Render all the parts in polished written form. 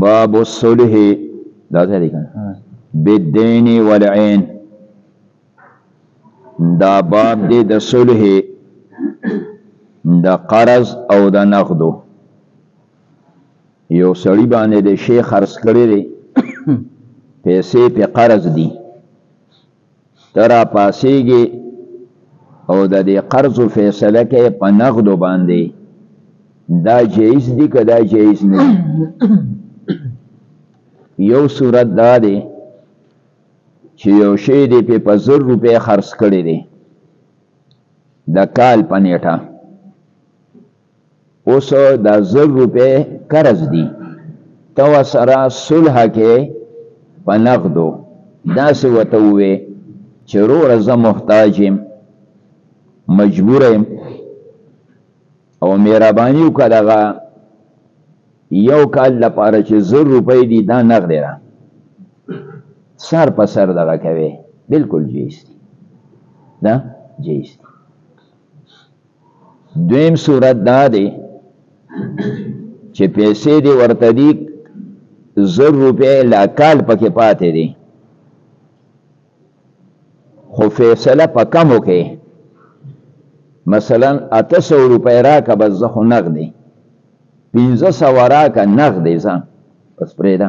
باب الصلح دا ځای دی کنه بالدین والعین دا باب دی د صلح د قرض او د نقدو یو سړی باندې د شی خرڅ کړی دی پیسې په قرض دي ترا پاسېږي او د دې قرض فیصله کوي په نقدو باندې دا جایز دي که دا جایز نه یو صورت دا دی چې یو شی دی په 1000 روپۍ خرڅ کړی دی د کال په نیټه اوس د 1000 روپۍ قرض دي ته ورسره صلح کې په نقدو داسې ورته ووایې چې وروره زه محتاج یم مجبور یم او مهرباني وکړه دغه یو کال لپاره چې 1000 روپۍ دي دا نقد دی سر په سر دغه کوي بالکل جایز دی دا جایز دی دویم صورت دا دی چې پیسې دی ورته دي 1000 روپۍ لا کال پکې پاتې دي خو فیصله په کمو کې مثلا 800 روپۍ راکه بس زه خو نقد دی 1500 راکه نقد دی ځه بس پرېږده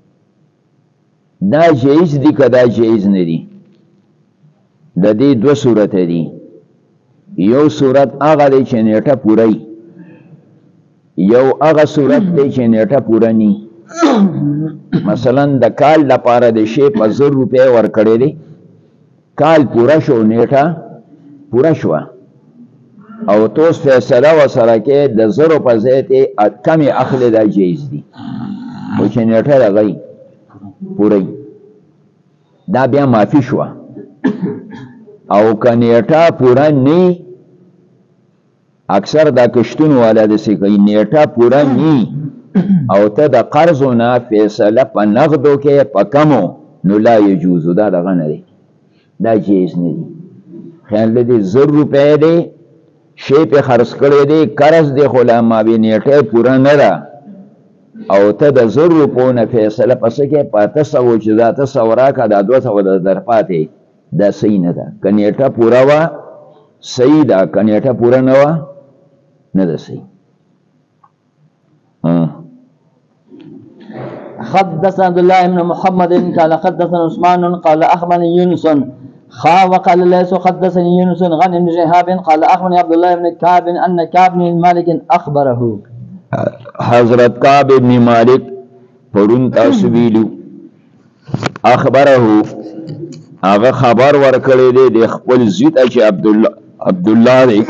دا جایز دی که دا جایز نه دی د دې دوه صورت دي یو صورت هغه دی چې نیټه پوره وي یو هغه صورت دی چې نیټه پوره نی مثلا د کال لپاره د شی په 1000 روپۍ ورکړی دی کال پوره شو نیټه پوره شوه او توس فیصله ورسره کې د 1000 په ځای ته کمې اخلي دا جایز دي خو چې نیټه دغه پوره دا بیا معافي شوه او که نیټه پوره نه اکثر دا کشتون والا داسې کوي نیټه پوره نه او ته د قرضو نه فیصله په نقدو کې په کمو نو لا یجوزو دا دغه نه دی دا جایز نه دی خیال دی 1000 روپۍ دی شی پې خرڅ کړی دی قرض دی خو لا مابې نیټه پوره نه ده او ته د 1000 روپو نه فیصله پس کې په 800 چې دا 800 راکړه دا 200 د در پاتې دا صحیح نه ده که نیټه پوره وه صحیح ده که نیټه پوره نه وه نه ده صحیح حدثنا عبد الله بن محمد قال حدثنا عثمان قال اخبرني يونس وقال ليس حدثني يونس عن ابن شهاب قال اخبرني عبد الله بن كعب ان كعب بن مالك اخبره حضرت کعب ابن مالک پرون تاسو ویلو اخبره هغه خبر ورکړی دی د خپل زوی ته چې عبدالله دی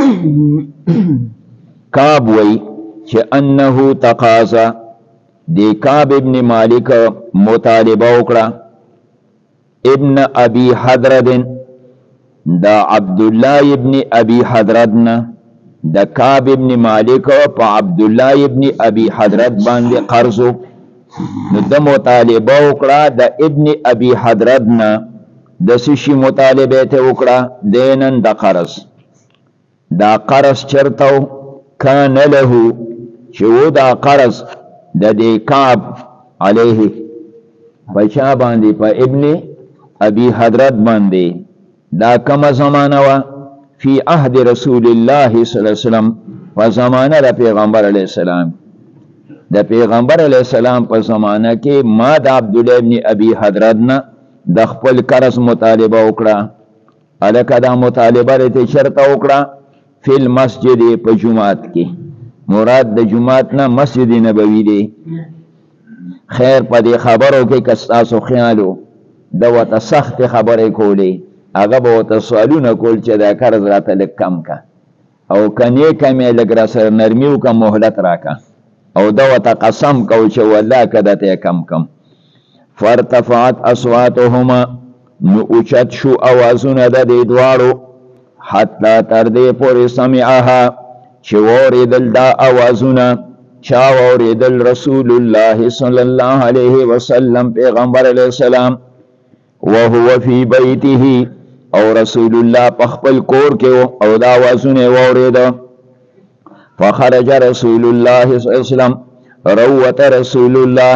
کعب وی چې انه تقاضا دی کعب ابن مالک مطالبه وکړه ابن ابي حضرت دا عبدالله ابن ابي حضرت نه د کعب ابن مالک په عبدالله ابن ابي حضرت باندې قرضو نو د مطالبه وکړه د ابن ابي حضرت نه د سشي مطالبه ته وکړه دینن د قرض دا قرض چرته کان له چې و دا قرض د دې کعب علیه بچا باندې په ابن ابي حضرت باندې دا کومه زمانہ وا فی عهد رسول الله صلی الله علیه وسلم په زمانہ د پیغمبر علیه السلام د پیغمبر علیه السلام په زمانہ کې ما د عبد الله ابن ابي حضرت نه د خپل قرض مطالبه وکړه الکه دا مطالبه لري شرط وکړه فی المسجد په جمعات کې مراد د جمعات نه مسجد نبوی دی خیر په دې خبرو کې کستاسو خیالو د وته سخت خبرې کولې هغه به وته سوالونه کول چې دا قرض راته لږ کم کا او کني کمې لږ را سره نرمي وکړه مهلت راکا او دا وته قسم کو چې والله کده ته کم فارتفعت اصواتهما نو اوچت شو اوازونه د دې دواړو حتی تر دې پورې سمعها چې واوریدل دا اوازونه چا واوریدل رسول الله صلی الله علیه وسلم پیغمبر علیه السلام وهو فی بیته او رسول الله په خپل کور کې او دا اوازونه واورید فخرج رسول الله صلی الله علیه وسلم روت رسول الله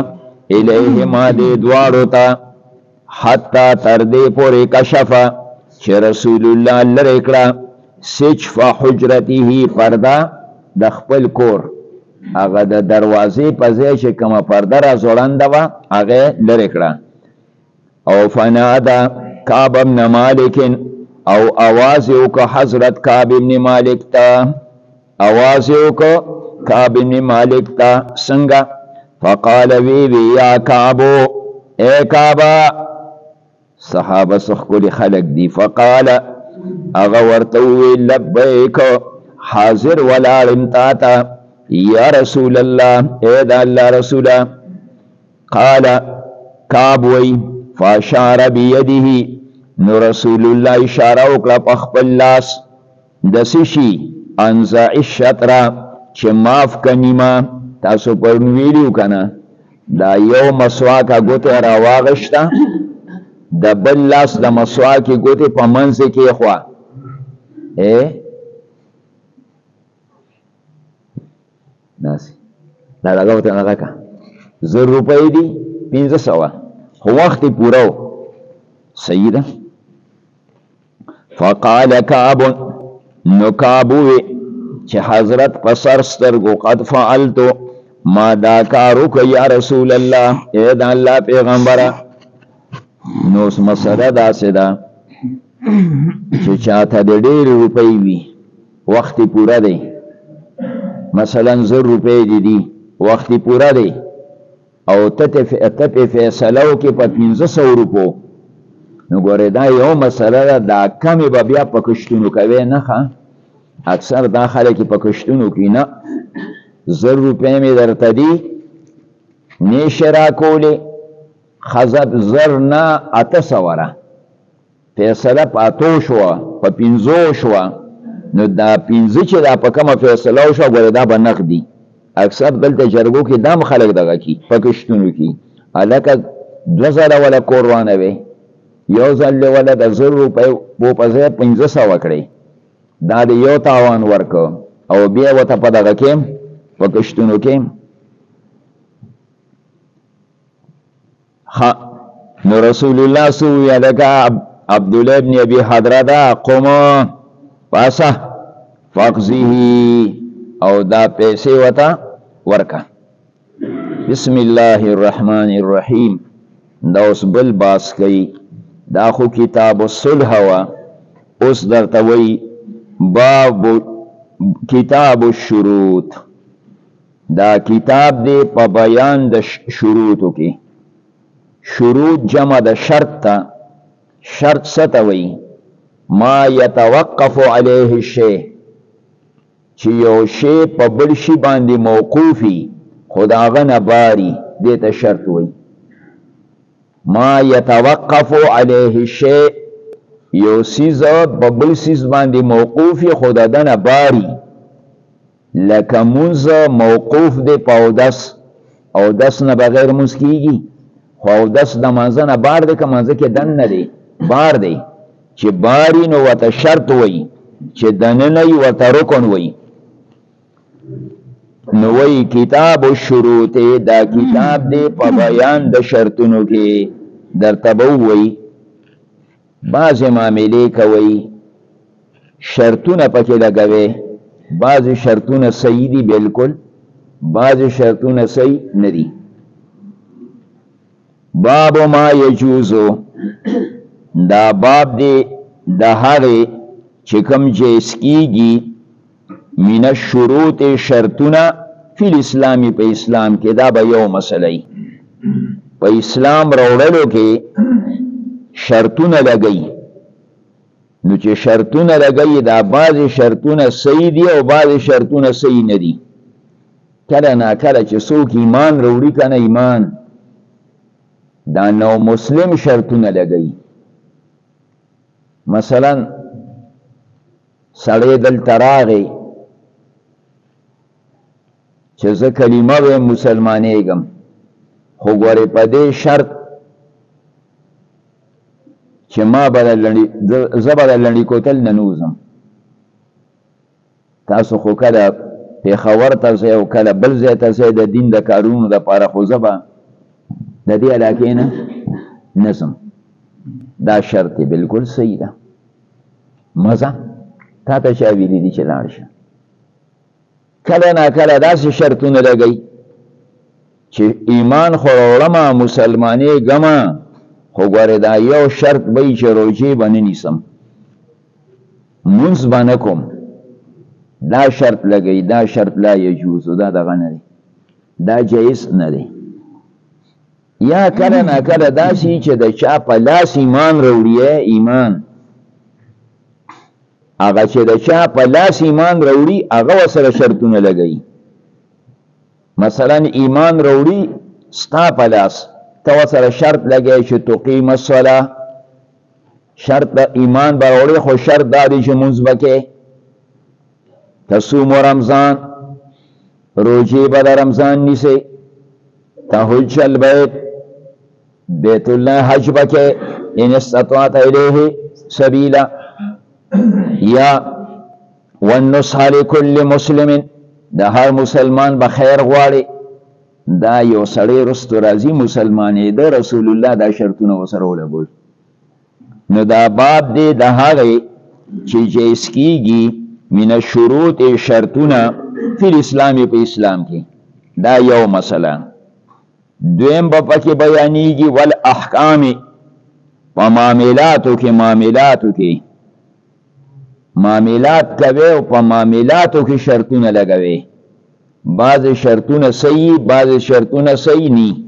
الیهما دې دواړو ته حتی تر دې پورې کشفه چې رسول الله لرې کړه سجف حجرته پرده د خپل کور هغه د دروازې په ځای چې کومه پرده را ځوړنده وه هغه لرې کړه او فناده کعب بن مالک او آواز یې وکړه حضرت کعب بن مالک ته آواز یې وکړه کعب بن مالک ته څنګه فقال وی یا کعبو اے کعبه صحابه ښکلي خلک دي فقال هغه ورته وویل لبیک حاضر ولاړم تا ته یا رسول الله اے د الله رسوله قال کعب وی فاشار بیده نو رسول الله اشاره وکړه په خپل لاس د څه شي انزع الشطره چې معاف که نیمه تاسو پرون ویلي کنه دا یو مسواکه ګوتې راواغشته د بل لاس د مسواکې ګوتې په منځ کې ایښوه داسې دا لږه ورته هغه که 1000 روپۍ دي 1500 خو وخت یې پوره و صحیح ده فقال کعب نو کعب ووی چې حضرت په سر سترګو قد فعلتو ما دا کار وکړه یا رسول الله ای د الله پیغمبره نو اوس مسله داسې ده چې چاته د ډېرې روپۍ وي وخت یې پوره دی مثلا 1000 روپۍ دي وخت یې پوره دی او ته پې فیصله وکړې په 1500 روپو نو ګورې دا یو مسله ده دا کمې به بیا په کشتونو کوې نه ښه اکثر دا خلک په کشتونو کې نه 1000 روپۍ مې درته دي نیشه راکولې ښځه 1000 نه 800 فیصله په 8 شوه په 5 شوه نو دا 5 چې دا په کومه فیصله وشوه ګورې دا به نقدي اکثر دلته جرګو کې دا هم خلک دغه کي په کشتونو کې هلکه 2 ځله وله کور وانوې یو ځل وله د 1000 روپۍ په ځای 1500 کړې دا د یو تاوان ورکو او بیا ورته په دغه کې په کشتونو کې نو رسول الله سو یادګه عبدالله ابن ابي حضرته قوم پاسه فقزه او دا پیسې وته ورکا بسم الله الرحمن الرحیم دا اوس بل باس کوي دا خو کتاب الصلح وا اوس درته وی باب کتاب الشروط دا کتاب دی په بیان د شروطو کې شروط جمع د شرط ته شرط څه ته وی ما یتوقف علیه الشیء چې یو شی په بل شي باندې موقوفي خو د هغه نه باري دې ته شرط وی ما یتوقف علیه الشیء یو سیز په بل سیز باندې موقوفي خو د هغه نه باري لکه مونځ موقوف دی په اودس نه بغیر مونځ کیږي خو اودس د مانځه نه بار دی که مانځه کې دن نه دی بار دی چې باری نو ورته شرط وی چې دننه یې ورته رکن وی نو وی کتاب الشروط دا کتاب دی په بیان د شرطونو کې درته به ووایي بعضې معاملې کوئ شرطونه پکې لګوي بعضې شرطونه صحیح دي بلکل بعضې شرطونه صحیح نه دي باب ما یجوزو دا باب دی د هغې چې کوم جیز کیږي من الشروط شرطونه فی الاسلامی په اسلام کې دا به یو مسله په اسلام راوړلو کې شرطونه لګي نو چې شرطونه لګي دا بعضې شرطونه صحیح دي او بعضې شرطونه صحیح نه دي کله ناکله چې څوک ایمان راوړي که نه ایمان دا نو مسلم شرطونه لګي مثلا سړی دلته راغی چې زه کلمه به مسلمانېږم خو ګورې په دې شرط چې زه به د لنډي کوتل نه نوځم تاسو خو کله پېښور ته ځئ او کله بل ځای ته ځئ د دین د کارونو دپاره خو زه به د دې علاقې نه نظم دا شرط بالکل صحیح ده مزه تا ته چا ویلي دي چې لاړ شه کله ناکله داسې شرطونه لګوي چې ایمان خو راوړمه مسلمانې ګمه خو ګورې دا یو شرط به وي چې روژې به نه نیسم مونځ به نه کوم دا شرط لګوي دا شرط لا یجوز دا دغه نه دی دا جایز نه دی یا کله ناکله داسې چې د چا په لاس ایمان راوړي ایمان هغه چې د چا په لاس ایمان راوړي هغه ورسره شرطونه لګوي مثلا ایمان راوړي ستا په لاس ته ورسره شرط لګوي چې تقیم الصلاه شرط د ایمان به راوړي خو شرط دا دی چې مونځ به کوې تصوم رمضان روژې به د رمضان نیسې تحج البیت بیت الله حج به کوې ان استطعت الیه سبیلا یا والنصح لكل مسلم د هر مسلمان به خیر غواړي دا یو سړی رستو راځي مسلمانې د رسول الله دا شرطونه ورسره ولګول نو دا باب دی د هغې چې جایز کېږي من الشروط شرطونه فی الاسلام په اسلام کې دا یو مسله دویم به پکې بیانېږي والاحکام په معاملاتو کې معاملات کوي او په معاملاتو کې شرطونه لګوي بعض شرطونه صحیح بعض شرطونه صحیح ني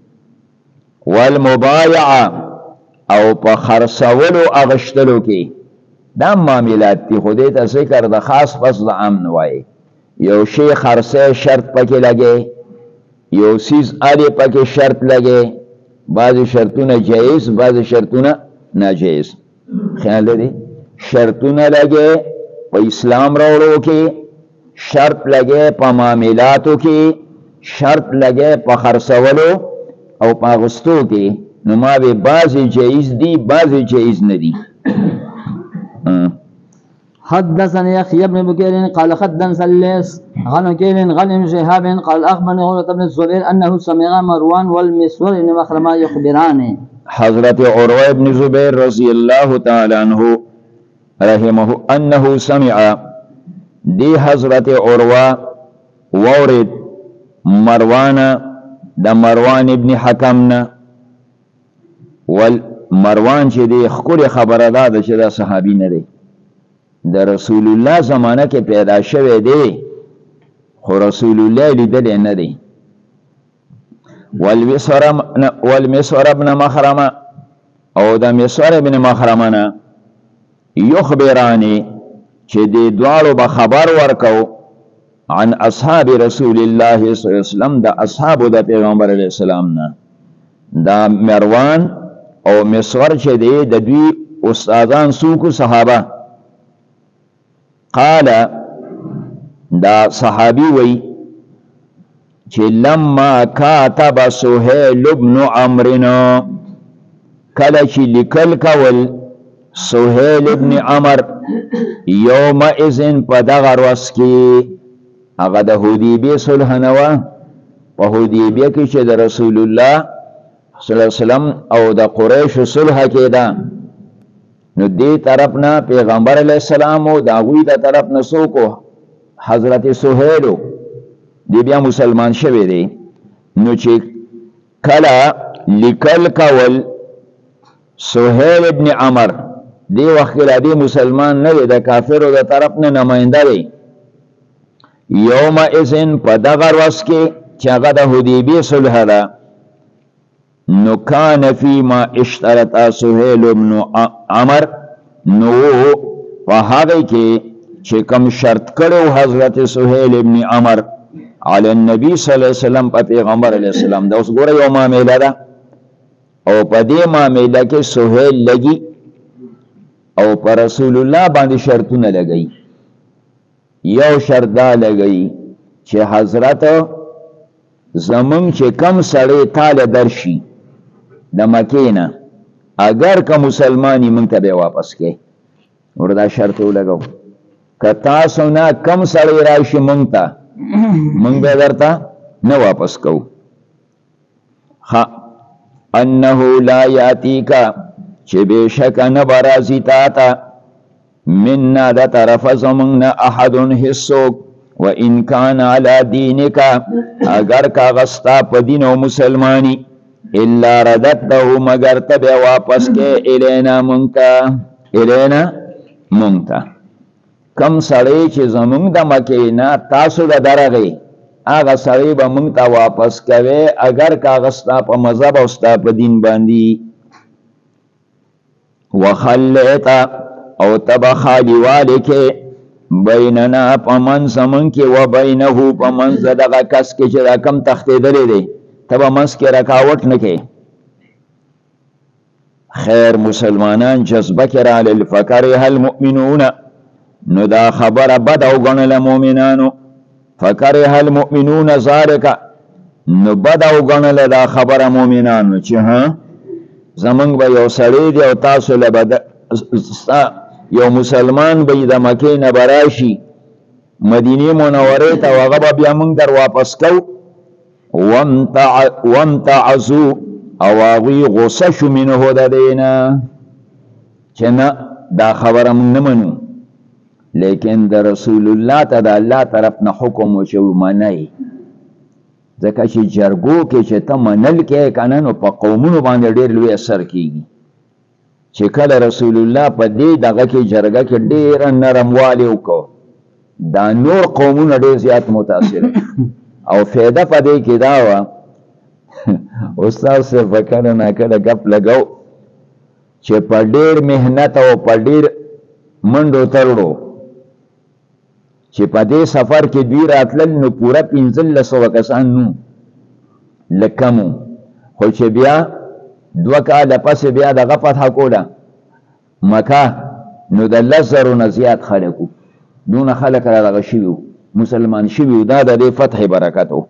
والمبايعه او په خرڅولو اغشتلو کې دا معاملات دي خو دې ته ذکر د خاص پس د عام نه وایي یو شی خرڅه شرط پکې لګي یو سیز اړې پکې شرط لګي بعض شرطونه جایز بعض شرطونه ناجایز خیال لري شرطونه لګي په اسلام راوړو کې شرط لګي په معاملاتو کې شرط لګي په خرڅولو او په اغوستو کې نو ما به بعضی جایز دي بعضی جایز نه دي حدثني يحيى بن بكير قال حدثنا الليث عن وكيل عن ابن شهاب قال اخبرني عروة بن الزبير انه سمع مروان والمسور بن مخرمة يخبران حضرت عروة بن زبير رضي الله تعالى عنه رحمه انه سمع دی حضرت عروة وورد مروان د مروان ابن حکمنا والمروان چې دی خکور خبره ده چې دا صحابي نه دی د رسول الله زمانه کې پیدا شوی دی خو رسول الله لیدل نه دی والمسور ابن مخرمه او د مسور ابن مخرمه نه یخبرانی چې دی دوالو به خبر ورکو عن اصحاب رسول الله صلی الله علیه وسلم د اصحاب د پیغمبر علیه السلام نه دا مروان او مسور چې دی د دوی استادان سوکو صحابه قال دا صحابي وی چې لما كاتب سهيل بن عمرو کله چې لیکل کول سهيل ابن عمر یوم اذن په دغه ورځ کې هغه د حدیبیې صلح نه وه په حدیبیې کې چې د رسول الله صلی الله علیه وسلم او د قریشو صلح کېده نو دې طرف نه پیغمبر علیه السلام او د هغوی د طرف نه څوک حضرت سهیل دی بیا مسلمان شوی دی نو چې کله لیکل کول سهیل ابن عمر دی وخت لا دی مسلمان نه دی د کافرو د طرف نه نماینده دی یوم اذن په دغه ورځ کې چې هغه د حدیبیې صلح ده نو کان فیما اشترط سهیل بن عمر نو په هغه کې چې کوم شرط کړو حضرت سهیل ابن عمر علی النبی صلی الله علیه وسلم په پیغمبر علیه السلام دا اوس ګوره یو معامله ده او په دې معامله کې سهیل لګي او پر رسول الله باندې شرطونه لګي یو شرط دا لګي چې حضرت زمون چې کم سړی تاله درشي د مکې نه اگر که مسلمانی مونږ ته به واپس کې وردا شرط ولګو که تاسو نه کم سړی راشي مونږ ته مونږ به درته نه واپس کوو انه لا یاتیکا چې بشک نه برازی تا تا مننا د طرف زمونږ احد هیڅوک و ان کان علی دینک اگر کاغستا په دین او مسلمانی الا رددته مگر تبع واپس کې الینا مونږ کم سړی چې زمونږ د مکې نه تاسو د درغی هغه سړی به مونږ ته واپس کوي اگر کاغستا په مذهب او ستا په دین باندې وخلیت او تبا خالیوالی کې بیننا په منځ زمونږ کې و بینه په منځ دغه کس کې چې دا کم تښتېدلی دی ته به منځ کې رکاوټ نه کوې خیر مسلمانان جذبه کې راغلل فکره المؤمنون نو دا خبره بد او ګڼله مؤمنانو فکره المؤمنون ذالک نو بد او ګڼله دا خبره مؤمنانو چې ها زمونږ به یو سړی دی او تاسو له به یو مسلمان به د مکې نه به راشي مدینې منورې ته او هغه به بیا موږ در واپس کوو وامتعظو او هغوی غصه شو منه د دې نه چې نه دا خبره موږ نه منو لیکن د رسول الله ته د الله طرف نه حکم وشو منئ ځکه چې جرګو کې چې ته منل کې کنه نو په قومونو باندې ډېر لوی اثر کیږي چې کله رسول الله په دې دغه کې جرګه کې ډېر نرموالی وکړو دا نور قومونه ډېر زیات متاثر او فایده په دې کې دا وه استاد صاحب کله نه کله ګپ لګو چې په ډېر محنت او په ډېر منډو ترړو چې په دې سفر کې دوی راتلل نو پوره 1500 کسان نو لکمو خو چې بیا 2 کاله پسې بیا دغه فتح کوله مکه نو د 10,000 نه زیات خلکو دونه خلک را دغه شوي مسلمان شوي دا د دې فتح برکت و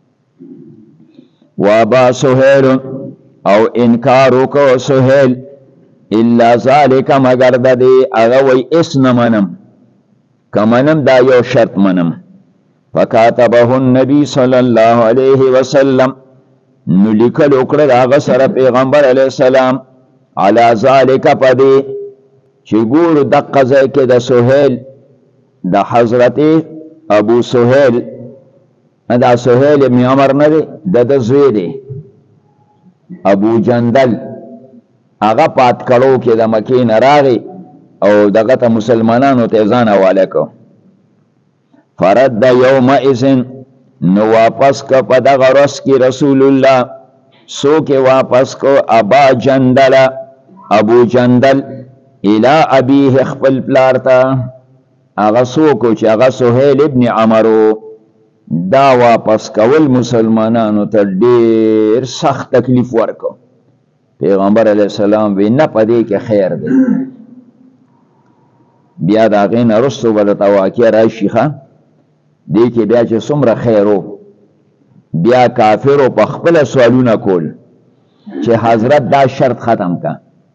وابا سهیل او انکار وکړو سهیل الا ذالک مگر د دې هغه وی اس نه منم که منم دا یو شرط منم فکاتبه النبی صلی الله علیه وسلم نو لیکل وکړل هغه سره پیغمبر علیه السلام علی ذالک په دې چې ګورو دقه ځای کې د سهیل د حضرت ابو سهیل دا سهیل ابن عمر نه دی د زوی دی ابو جندل هغه پات کړو کې د مکې نه راغی او دغه ته مسلمانانو ته ځان حواله کو فرد یومئذ نو واپس کو په دغه ورځ کې رسول الله سو کې واپس کو ابو جندل الی ابیه خپل پلار ته هغه سو کو چې هغه سهیل ابن عمرو دا واپس کول مسلمانانو ته ډیر سخت تکلیف ورکو پیغمبر علیه السلام وی نه پدې کې خیر دی بیا دا غین رسو ولته واقع راشي ښه دې کې بیا چې څومره خیرو بیا کافرو په خپل سوالونه کول چې حضرت دا شرط ختم کا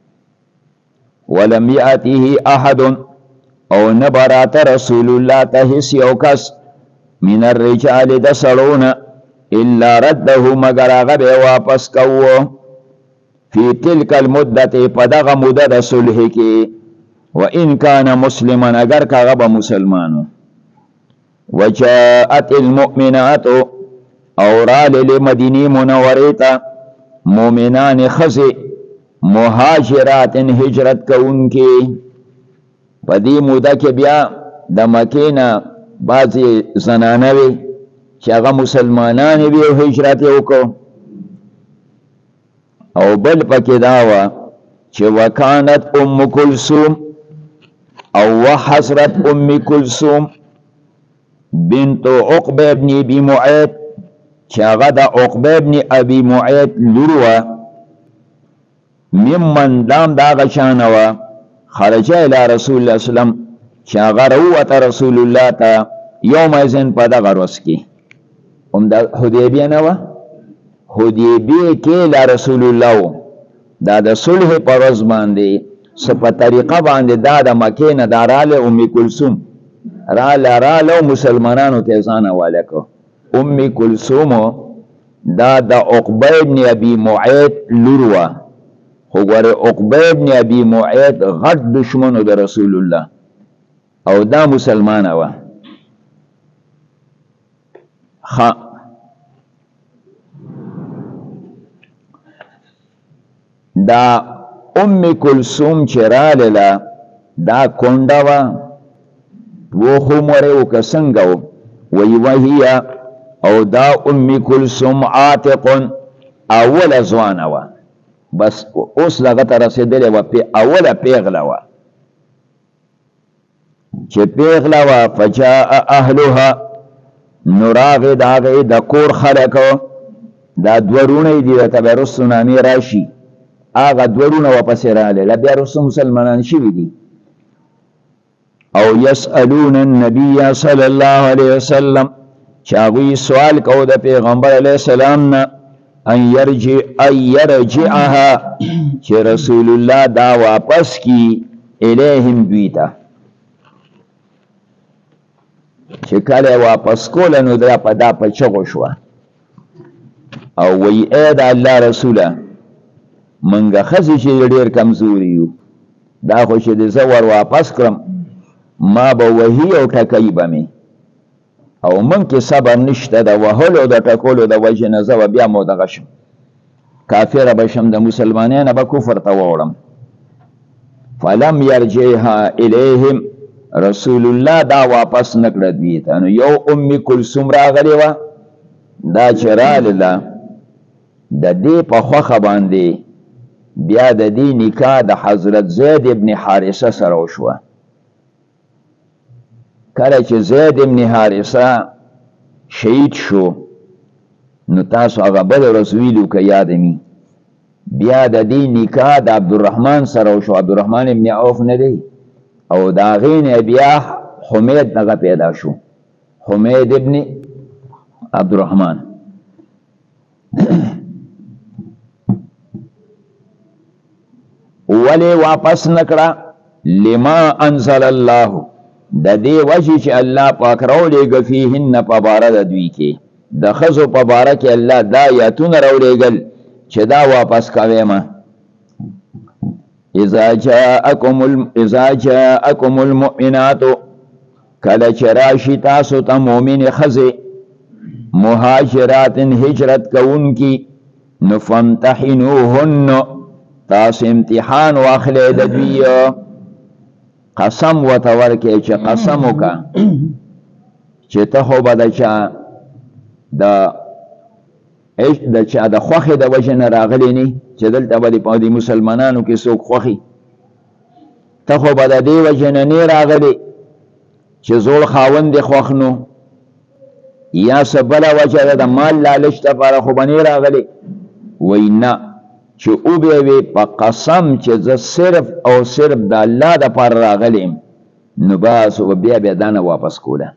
ولم یاته احد او نبرات رسول الله ته هیڅ یو کس من الرجال د سړونه الا رده مگر هغه به واپس کوو فی تلک المدة په دغه موده د صلح کې وان کان مسلما اگر کاغه به مسلمانو وجاءت المؤمنات اورال لمدینی منوریتا مومنان خزی مهاجرات هجرت کونکی پدی موده کې بیا د مکینا بعضی زنانوی چې هغه مسلمانان وی او هجرت وکړو او بل پکې داوا چې وکانت ام کلثوم او وحضرت ام کلثوم بنت عقبه ابن ابي معيط چې هغه د عقبه ابن ابي معيط لوروا ممن دام دا غشانوا خرج الى رسول الله صلی الله علیه وسلم چې هغه روت رسول الله ته یوم اذن په دغه ورځ کې هم د حدیبیه نه وه حدیبیه کې لا رسول الله دا د صلح په ورځ باندې څه په طریقه باندې دا د مکې نه دا راله ام کلثوم راله مسلمانانو ته ځان حواله کړو ام کلثوم دا د عقبه ابن ابي معيط لوروا خو ګوره عقبه ابن ابي معيط غټ دشمنو د رسول الله او دا مسلمانه وه دا ام کلثوم چې راغله دا کونډه وه و خمره و که څنګه و وی وهیه او دا ام کلثوم عاتق اوله ځوانه وه بس اوس دغه ته رسېدلې وه اوله پیغله وه چې پیغله وه فجاء اهلها نو راغې د هغې د کور خلک دا دوه روڼه دي درته به رستو نامې راشي هغه دوه روڼه ورپسې راغلل بیا رستو مسلمانان شوي دي او یسألون النبی صلی الله علیه وسلم چې هغوی سوال کو د پیغمبر علیه السلام نه ان یرجعها چې رسول الله دا واپس کی الیهم دوی ته چې کله واپس کوله نو دا په چغو شوه او وی ای د الله رسوله منګه ښځې چې ډېر کمزوري یو دا خو چې د زه ور واپس کړم ما به وهي او ټکوي به مې او من کې صبر نشته د وهلو د ټکولو د وجې نه زه به بیا مدغه شم کافره به شم د مسلمانانو به کفر ته ووړم فلم یرجعها الیهم رسول الله دا واپس نکړه دوی ته نو یو ام کلثوم راغلې وه دا چې راغله د دې په خوښه باندې بیا د دې نکاح د حضرت زید ابن حارثه سره وشوه کله چې زید ابن حارثه شهید شو نو تاسو هغه بل ورځ ویلو که یاد مي بیا د دې نکاح د عبدالرحمن سره وشو عبدالرحمن ابن عوف نه دی او د هغې نه بیا حمید دغه پیدا شو حمید ابن عبدالرحمن ولی واپس نکړه لما انزل الله د دې وجې چې الله پاک راولېږه فیهن په باره د دوی کې د ښځو په باره کې الله دا آیاتونه راولېږل چې دا واپس کوئ مه اذا جاءکم المؤمنات کله چې راشي تاسو ته مؤمنې ښځې مهاجرات هجرت کوونکي نو فامتحنوهن تاسو امتحان واخلئ د دوی قسم ورته ورکړئ چې قسم وکړه چې ته خو به د چا د خوښې د وجې نه راغلی نه چې دلته به د مسلمانانو کې څوک خوښي ته خو به د دې وجې نه نه راغلی چې زوړ خاوند دې خوښ نو یا څه بله وجه ده د مال لالچ دپاره خو به نه راغلی وایي نه چې او بیا وی په قسم چې زه صرف او صرف د الله دپاره راغلی نو بس بیا دا نه واپس کوله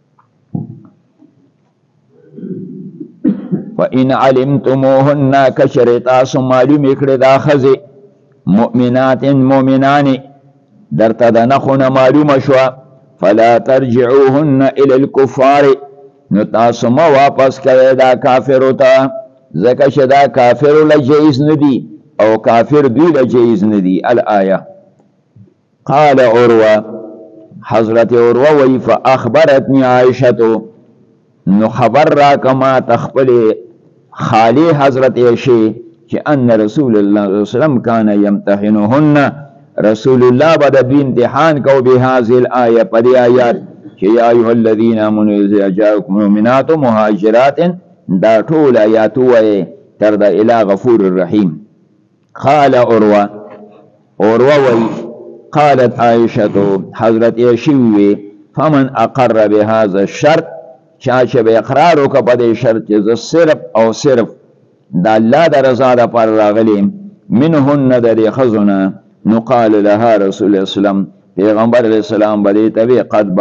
وَإِنْ عَلِمْتُمُوهُنَّ كَشَرِ تاسو معلومې کړې دا ښځې مؤمنات مؤمنانې درته د نښونه معلومه شوه فلا ترجعوهن الى الكفار نو تاسو ما واپس کوئ دا کافرو ته ځکه چې دا کافرو له جایز نه دي او کافر دوی له جایز نه دي الآیه قال عروه حضرت عروه وی فاخبرتنی عائشة نو خبر را کما تخپل خالی حضرت عائشة چې ان رسول الله صلی الله علیه وسلم کان یمتحنهن رسول الله بعد دوی امتحان کو به هذه الايه په دې آیات چې یا ایها الذین آمنوا اذا جاءکم المؤمنات مهاجرات دا ټول آیات وایي تر دا اله غفور الرحیم قال عروه وی قالت عائشة حضرت عائشة وی فمن اقر بهذا الشرط چا چې به اقرار وکړه په دې شرط چې زه صرف او صرف د الله د رضا دپاره راغلی منهن د دې ښځو نه نو قال لها رسول الله وسلم پیغمبر علیه السلام به دې ته وی قد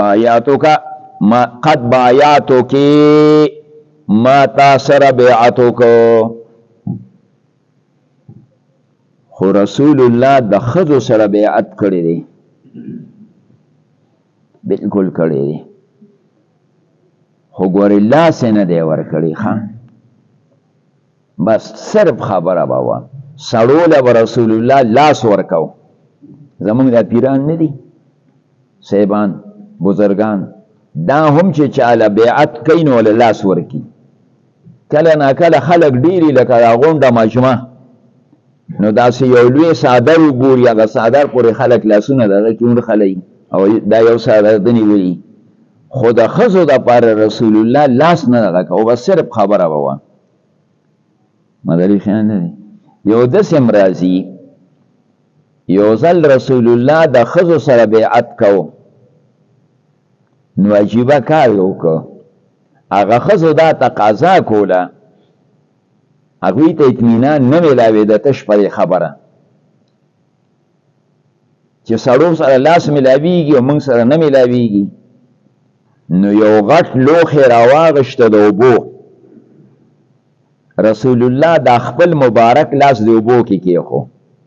بایعتک ما تا سره بیعت وکړو خو رسول الله د ښځو سره بیعت کړی دی بالکل کړی دی خو ګورې لاسې نه دی ورکړی ښه بس صرف خبره باوا سړو له رسول الله لاس ورکاو زمونږ د پیران نه دي صاحبان بزرگان دا هم چې چاله بیعت کوي نو له لاس ورکی کله نا کله خلک ډیری لکه غونډه مجمع نو داسې یو لوی صادر وګوري هغه صادر پورې خلک لاسونه دغه کې ونښلوي او دا یو صادر د نیولي خو د ښځو دپاره رسول الله لاس نه دغه کوه بس صرف خبره به وه مدري خیال نه دی یو داسې هم راځي یو ځل رسول الله د ښځو سره بیعت کو نو عجیبه کار یې وکړه هغه ښځو دا تقاضا کوله هغوی ته اطمینان نه میلاوېده تش پرې خبره چې سړو سره لاس میلاویږي او موږ سره نه میلاویږي نو یو غټ لوښی راواغېسته د اوبو رسول الله دا خپل مبارک لاس د اوبو کې کېښو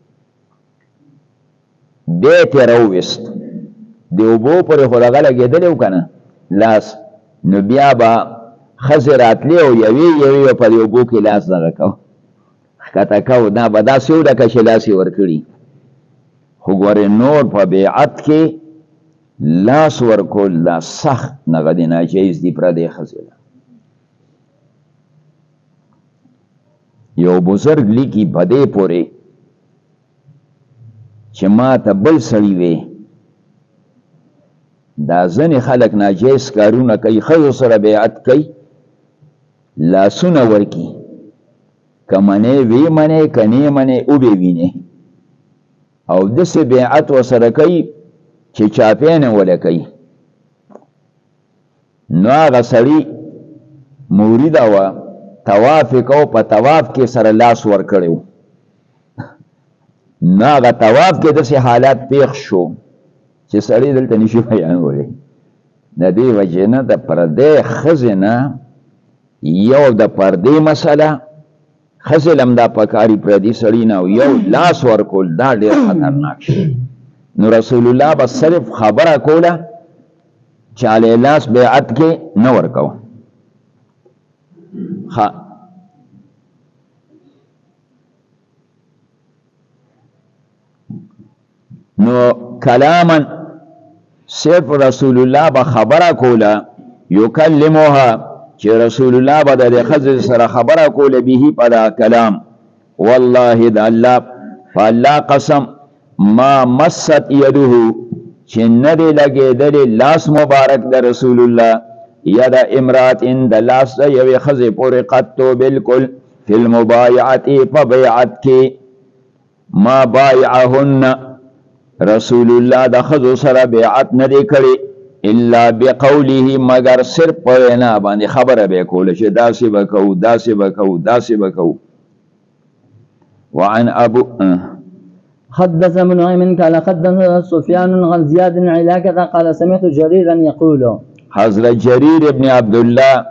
بیا یې ترې راوویست د اوبو پورې خو دغه لګېدلی و که نه لاس نو بیا به ښځې راتلې او یوې په دې اوبو کې لاس دغه کو ښکته کو دا به داسې وډکه چې لاس یې ورکړي خو ګورې نور په بیعت کې لاس ورکول دا سخت نغه دی ناجایز دی پردې ښځې له یو بزرګ لیکي په دې پورې چې ما ته بل سړي وی دا ځنې خلک ناجایز کارونه کوي ښځو سره بیعت کوي لاسونه ورکی که منې وی منې که نه منې وبې وینې او داسې بیعت ورسره کوي چې چاپیانې وله کوي نو هغه سړي مورده وه طواف یې کو په طواف کې سره لاس ورکړی و نو هغه طواف کې داسې حالات پیښ شو چې سړی دلته نشي بیانولی د دې وجې نه د پردې ښځې نه یو د پردې مسله ښځې لم دا پکاري پردي سړي نه او یو لاس ورکول دا ډېر خطرناک شي نو رسول الله به صرف خبره کوله چاله لاس بیعت کې نه ورکوه نو کلاما صرف رسول الله به خبره کوله یکلموها چې رسول الله به د ښځې سره خبره کوله به په دا کلام والله د الله فالله قسم ما مست یده چې نه دی لګېدلی لاس مبارک د رسول الله ید امرات د لاس د یوې ښځې پورې قطو بالکل فی المبایعت په بیعت کې ما بایعهن رسول الله د ښځو سره بیعت نه دی کړی الا بقوله مگر صرف په وینا باندې خبره به کوله چې داسې به کوو داسې به کوو داسې به کوو وعن ابو حدث ابن نعيم قال حدثنا سفيان عن زياد بن علاكة قال سمعت جريرا يقول حضرت جرير ابن عبد الله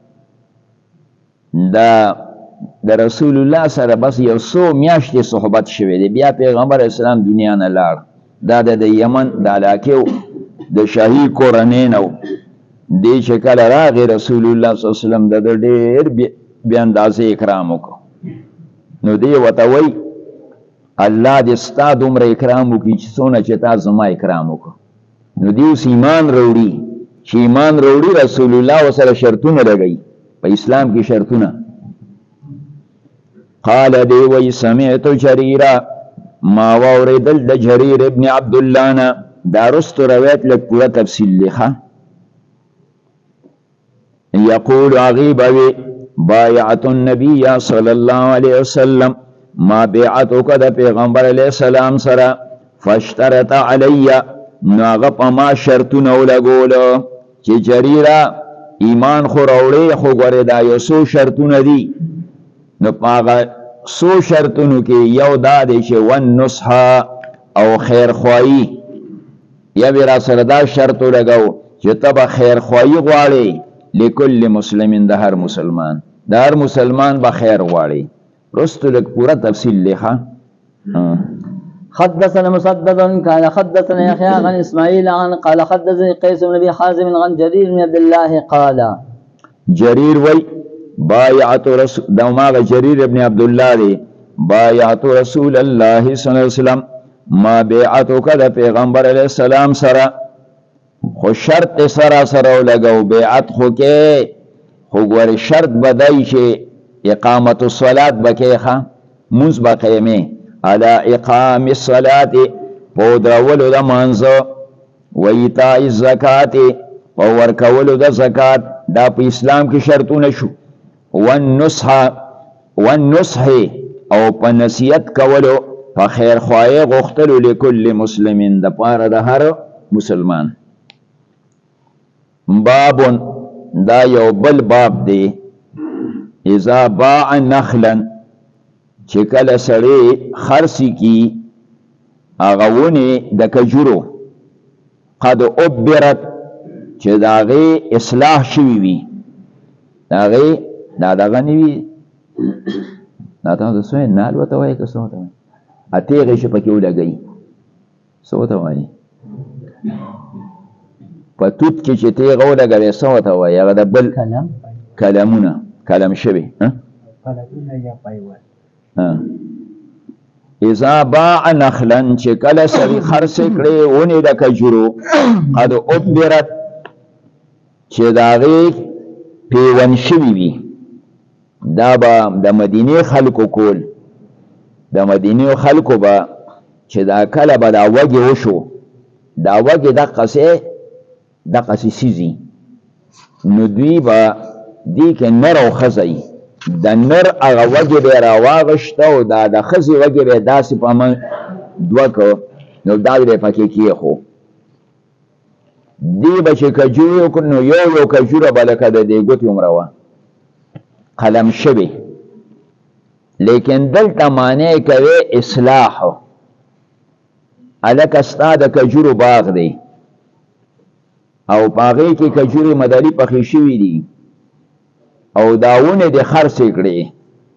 د رسول الله سره بس یو څو میاشتې صحبت شوی دی بیا پیغمبر اسلام دنیا نه لاړ دا د یمن د علاقې د شاهي کورنۍ نه و دی چې کله راغی رسول الله صلی الله علیه وسلم د ډېر بې اندازې اکرام وکړو نو دی ورته وایي الله دې ستا دومره اکرام وکړي چې څونه چې تا زما اکرام وکړو نو دی اوس ایمان راوړي چې ایمان راوړي رسول الله ورسره شرطونه لګوي په اسلام کې شرطونه قال دی وی سمعت جریرا ما واوریدل د جریر ابن عبدالله نه دا رستو روایت لږ پوره تفصیل لیکه یقول عغیبوی بایعت النبی صلی الله علیه وسلم ما بیعت وکړه د پیغمبر علیه السلام سره فاشترط علی نو هغه په ما شرطونه ولګولو چې جریره ایمان خو راوړی خو ګورې دا یو څو شرطونه دي نو په هغه څو شرطونو کې یو دا دی چې والنصح او خیرخواهي یا به را سره دا شرط ولګو چې ته به خیرخواهي غواړې لکل مسلمین د هر مسلمان د هر مسلمان به خیر غواړي رستو لک پورا تفصیل لیکه حدثنا مسدد قال حدثنا يحيى عن اسماعيل عن قال حدثني قيس بن ابي حازم عن جرير بن عبد الله قال جرير وي بایعت رسول دماغ جریر ابن عبدالله دی بایعت رسول الله صلی اللہ علیہ وسلم ما بیعتو کد پیغمبر علیہ السلام سره خو شرط سره لگو بیعت خو که خو گوری شرط بدای چې اقامت الصلاة بکیخه منز بقیمه علی اقام الصلاة پودرولو دا منزو و ایتاء الزکاة و ورکولو دا زکاة دا پا اسلام کی شرطو نشو والنصح او پا نصیت کولو پا خیر خواهی غختلو لکل مسلمین دا پار دا هر مسلمان بابون دا یو بل باب دی اذا باع نخلا چکل سڑی خرسی کی اغوونی دا کجورو قد عبرت چه داغی اصلاح شوی وی داغی داغنی وی ناتا دا سوی نالو تاوی که سو تاوی اتیغی پکیو لگئی سو تاوی پا توت کی چه تیغو لگئی سو تاوی اغا دا بل کلمونا کلم شوی اذا باع نخلا چه کل سری خرس کڑی ونی دا کجورو قد عبرت چه داغی پیون شوی بی دا با دا مدینه خلقو کول دا مدینه خلقو با چه دا کل با دا وگی وشو دا وگی دا قسی سیزی ندوی با دی که نر و خزی دا نر اغا وگی بی رواغشتا و دا دا خزی وگی بی داسی پا من دوکو نو دا بی پاکی کیه خو دی بچه کجوری کنو یو کجور بلکه دا دیگوتی امروا قلم شبی لیکن دلتا معنی کوي اصلاحو الک استا دا کجور باغ دی او پاغی که کجوری مدلی پخی شوی دی او داونه دی خرس کړي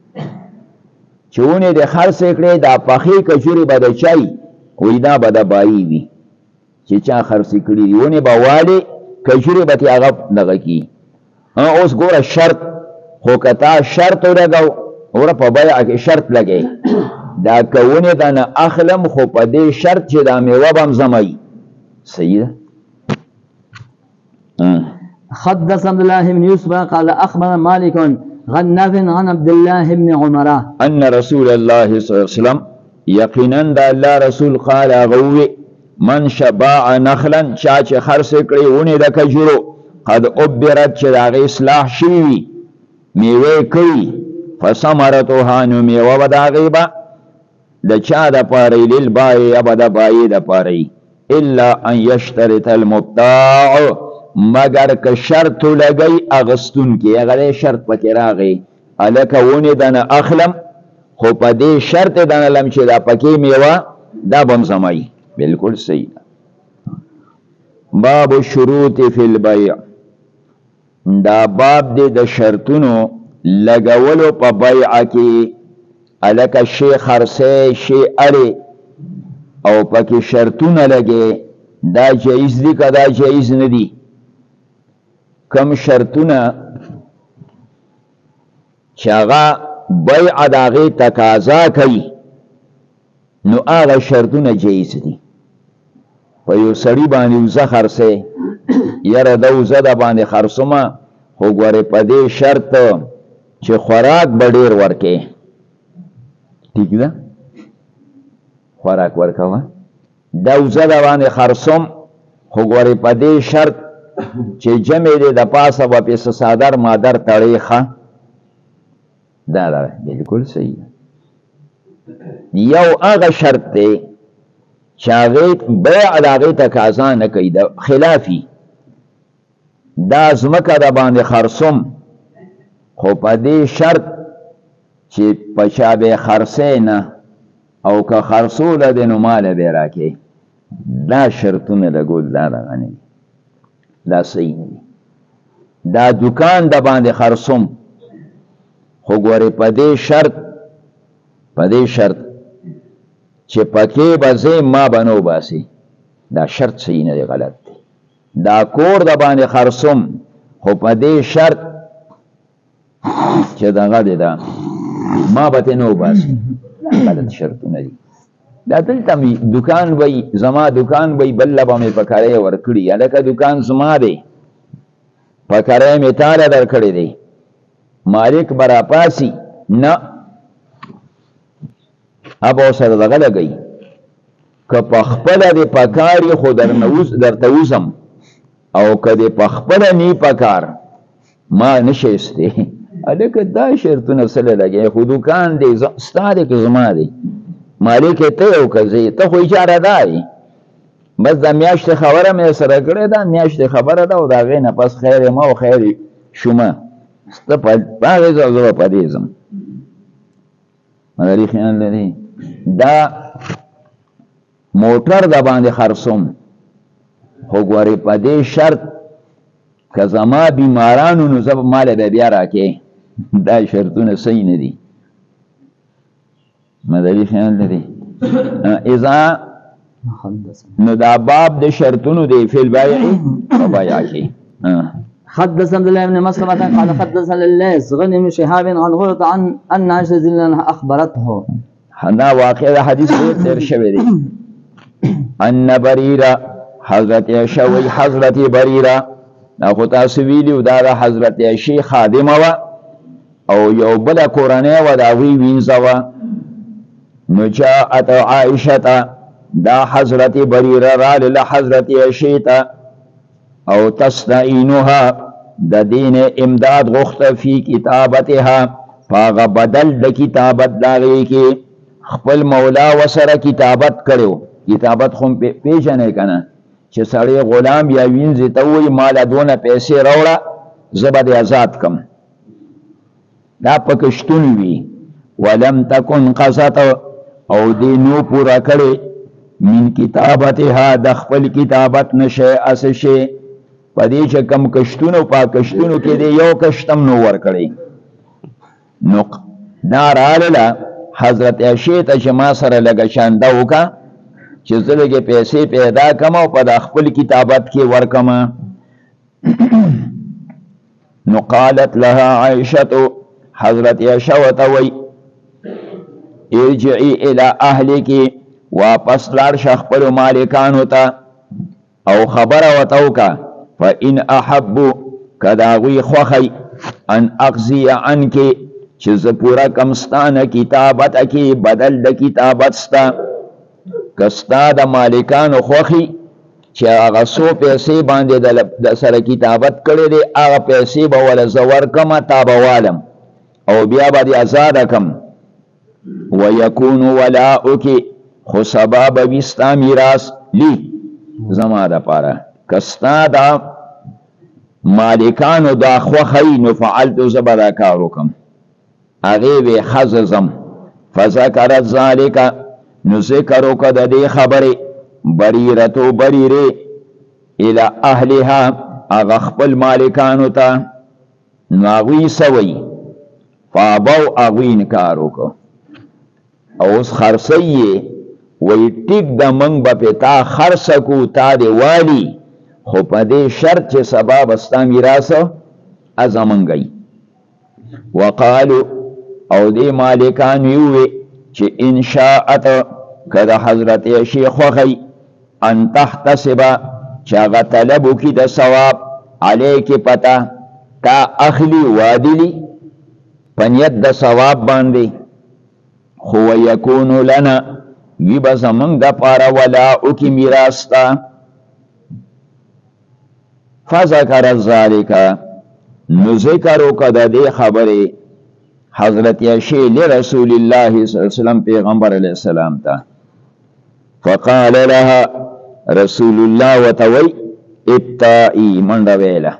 چونه دی خرس کړي دا پخی کجوری بده چای وې دا بده بای وی چې چا خرس کړي دیونه باواله کجوری به هغه دغه کی اوس ګوره شرط خو کتا شرط لګاو اور په بیع کې شرط لګي دا کونه دا نه اخلم خو په دې شرط چې دا میوه بم زمای صحیح حدث عبد الله بن يوسف قال اخبر مالك عن نافع عن عبد الله بن عمر ان رسول الله صلى الله عليه وسلم يقينا الله رسول قال غوي من شباع نخلا چاچ خرس کړي ونه د کجورو قد عبرت چې دا اصلاح شي میوه کوي فثمرتها نو میوه ودا غیبا د چا د پاره لیل بای ابدا بای د پاره الا ان يشترط المبتاع مگر که شرط لګي اغستون کې هغه شرط پکې راغی الکونه دنه اخلم خو په دې شرط دنه لم چې دا پکې میوه دا بم زمای بالکل صحیح باب الشروط فی البيع دا باب دی د شرطونو لګولو په بیع کې الک شی خرسه شی اری او پکې شرطونه لګي دا جایز دي کدا جایز نه دي کم شرطونه چې هغه بیع داغه تقاضا کوي نو هغه شرطونه جایز دي په یو سړي باندې وزه خرسه یره د وزه د باندې خرسومه خو ګوره په دې شرط چې خوراک به ډېر ورکې ٹھیک ده خوراک ورکوه د وزه د باندې خرسوم خو ګوره په دې شرط چې جمع دې د پاسه به پیسه صادر مادر تاریخه دا بالکل صحیح یو هغه شرط دی چې هغه بیع د هغې تقاضا نه کوي د خلافي دا ځمکه د باندې خرڅوم خو په دې شرط چې په چا به خرڅې نه او که خرڅوله دی نو ماله به راکې دا شرطونه لګول دا دغه نه دا صحیح نه دي دا دکان د باندې خرڅوم خو ګورې په دې شرط چې پکې به زه ما بنو باسي دا شرط صحیح نه دی غلط دی دا کور د باندې خرڅوم خو په دې شرط چې دغه دی دا ما به نو باسي غلط شرطونه دي دا دلته مې دکان وی زما دکان وی بل به مې پکړی ورکړي هلکه دکان زما دی پکړی مې تاله درکړی دی مالک به راپاسي نه ابا سره دغه لګئ که پخپله دې پکار خو درته وزم او که دې پخپله نی پکار ما نشي استی هلکه دا شرطونه سره لګئ خو دکان دی ستا دی که زما دی مالک ته یو که ته خو اجاره دای بس دا میاشتې خبره مې سره کړې ده میاشتې خبره ده او د هغې نه پس خیر ما او خیر شومه سته په هغې ځه زه به په دې ځم مدري خیال لري دا موټر د باندې خرڅوم خو ګورې په دې شرط که زما بیمارانو نو زه به ماله به بیا راکې دا شرطونه صحیح نه دي مدري خیال لري اذا نو دا باب د شرطونو دی فی البیع و بیع کې حدثنا عبد الله بن مسلمة قال حدثنا الليث عن ابن شهاب عن عروة عن ان عائشة رضي الله عنها اخبرته دا واقع د حدیث تیر شوی دی ان بریرہ حضرت عائشہ وی حضرت بریرہ دا خو تاسو ویلیو دا د حضرت عائشہ خادمه و او یو بل کورنۍ و دا وی وینځه و نو جاءت عائشة دا حضرت بریرہ رال حضرت عائشہ تا او تستعینها د دین امداد غخت فی کتابتها فاغ بدل د کتابت داغی کی خپل مولا وسره کتابت کړو کتابت خو پیژنې کنه چې سړی غلام یا وینځي ته وی مال دونه پیسې راوړه زبد آزاد کم دا پکشتون وی ولم تکن قصت او دینو پورا کړي من کتابتها د خپل کتابت نشه اسشه پدې چې کم کشتونو پاکشتونو کې دی یو کشتم نو ور کړي نو داراله حضرت عائشہ ته چې ما سره لګ شانده وکا چې زلګې پیسې پیدا کم او په خپل کتابت کې ور کما نو قالت لها عائشة حضرت عائشہ وتوي ارجعي الى اهلك واپس لار شخپل مالکانو ته او خبر وتوکا فإن أحب كداغي خوخي أن أقضي عنك چز پورا کمستان کتابت کی بدل د کتابت ستا کستا د مالکانو خوخي چې هغه سو پیسې باندې د سره کتابت کړي دي هغه پیسې به ول زور کما تابوالم او بیا به آزاد کم ويكون ولاؤك خو سبب وستا میراث لی زما د پاره کستا دا مالکانو دا خوخی نو فعلتو زبدا کاروکم اغیب خززم فذکرت ذالک نو ذکرو کد دی خبری بریرتو بریری الى اهلها اغخپل مالکانو تا نو اغوی سوی فابو اغوی نکاروکو اوس خرسی وی ٹک دا منگ با پیتا خرسکو تا دی والی خو په دې شرط چې سبب استا میراث ازمنګي وقالو او دې مالکان یو چې ان شاءت کده حضرت عائشہ خوخی ان تحتسب چاغه طلب کی د ثواب علیک پتا تا اخلی وادلی پنیت د ثواب باندې خو یکون لنا وی بزمن د پارا ولا او کی میراث تا فذکر ذالک نو ذکرو کده دی خبری حضرت عائشہ لرسول الله صلی اللہ علیہ وسلم پیغمبر علیہ السلام تا فقال لها رسول الله وتوی ابتائی منڈا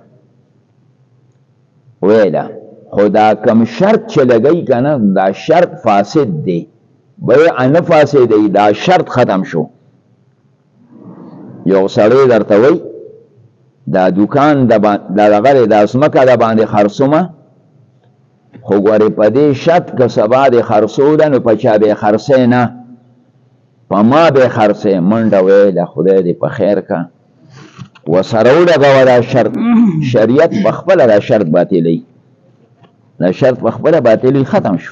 ویلا خدا کم شرط چه لگئی کنا دا شرط فاسد دی بیع فاسد دی دا شرط ختم شو یو سړی درته وی دا دکان دا غره دا اسمکه دا باندې خرصومه خو ګورې په دې شرط که سبا د خرڅو ده نو په چا به خرڅې نه په ما به خرڅې منډه ویله خدای دې په خیر کا وسره ولګوه دا شرط شریعت په خپله دا شرط باطلوي دا شرط په خپله باطلي ختم شو.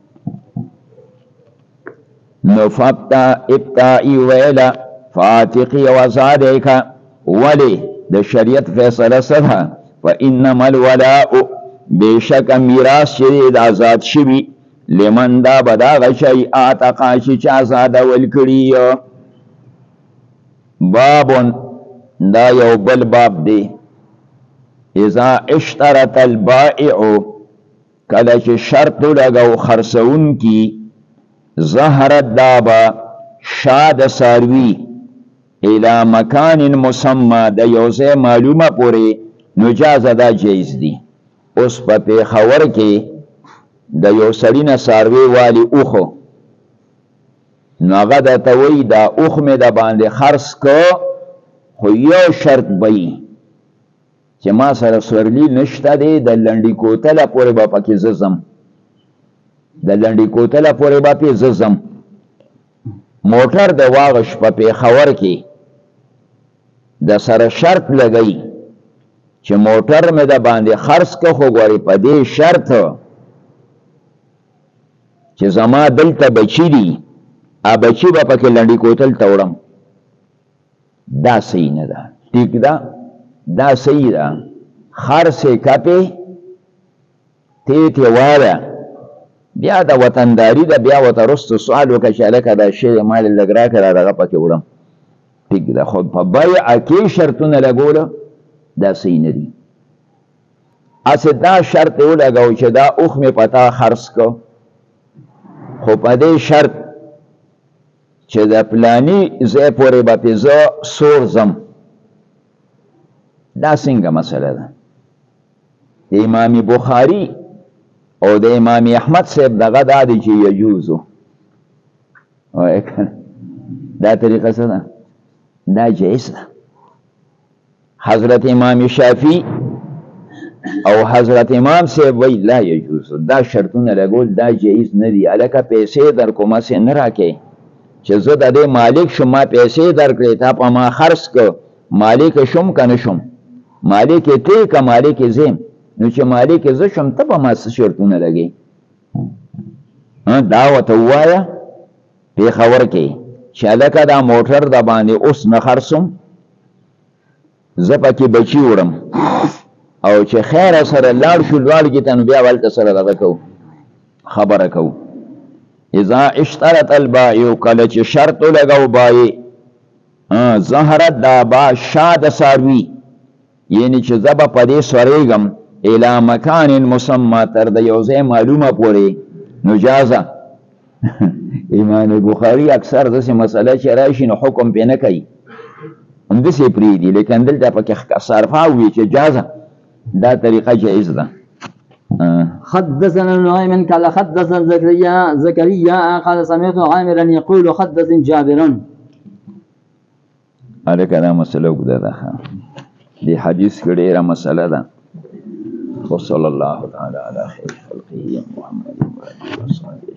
نو ابتائی ویلا فاتقی وزادیکا ولی د شریعت فیصله سره فإنما الولاء بیشک میراث شری د آزاد شوی لمن دا بدا غشی آتقا چی آزاد والکڑی. بابون دا یو بل باب دی اذا اشترط البائع کله چې شرط لګو خرڅون کی ظهرت دابا شاد ساروی الى مکان مسمى د یوزه معلومه پوری نجاز دا جایز دی. اوس په پیښور کې د یو سړی نه ساروی والی اوخو نو هغه درته وایي دا اوخ مې د باندې خرڅ کو خو یو شرط بی چې ما سره سورلی نشته دی د لنډي کوتله پورې به پکې زه ځم د لنډي کوتله پورې به پې زه ځم. موټر د واغش په پیښور کې د سره شرط لګی چې موټر مې د باندې خرڅ که خو ګورې په دې شرط چې زما دلته بچي دي بچي به پکې لنډي کوتل ته وړم. دا صحیح نه ده. ټیک ده دا صحیح ده. خرڅې کپې تیتې واله بیا د وطنداري ده بیا ورته رستو سوال وکړه چې هلکه دا شی ما لږ راکړه دغه پکې وړم. ټیک ده خو په بیعه کې شرطونه لګوله دا صحیح نه دي. هسې دا شرط یې ولګو چې دا اوښ مې په تا خرڅ کو خو په دې شرط چې د پلاني ځای پورې به پې زه سور ځم. دا څنګه مسله ده؟ د امام بخاري او د امام احمد صاحب دغه دا دی چې یجوزو دا طریقه څه ده؟ دا جایز ده. حضرت امام شافعی او حضرت امام صاحب وی لا یجوزو دا شرطونه لګول دا جایز نه دي. هلکه پیسې در کومه سې نه راکې چې زه د دې مالک شم ما پیسې درکړې تا په ما خرڅ که مالک شم که نه شم مالک یې ته که مالک یې زیم نو چې مالک یې زه شم ته به ما څه شرطونه لګې دا ورته ووایه پیښور کې چې هلکه دا موټر د باندې اوس نه خرڅم زه پکې بچي وړم او چې خیر سره لاړ شو لوړ کې ته نو بیا هلته سره دغه کوو خبره کوو. اذا اشترط البائع کله چې شرط لګو بایع ظهرت دا با شاد ساروی یعنی چې زه به په دې سورېږم الى مکان مسمى تر د یو ځای معلومه پورې نجازه. امام بخاري اکثر داسې مسله چې راشي نو حکم پې نه کوي همداسې پرېږدي لیکن دلته پکې صرفه وي چې جازه دا طریقه جایز ده. حدثنا نعيم قال حدثنا زكريا قال سمعت عامرا يقول حدثنا جابر. هلکه دا مسله اوږده ده دې حدیث کې ډېره مسله ده. وصلى الله تعالى على خير خلقه محمد وآله وصحبه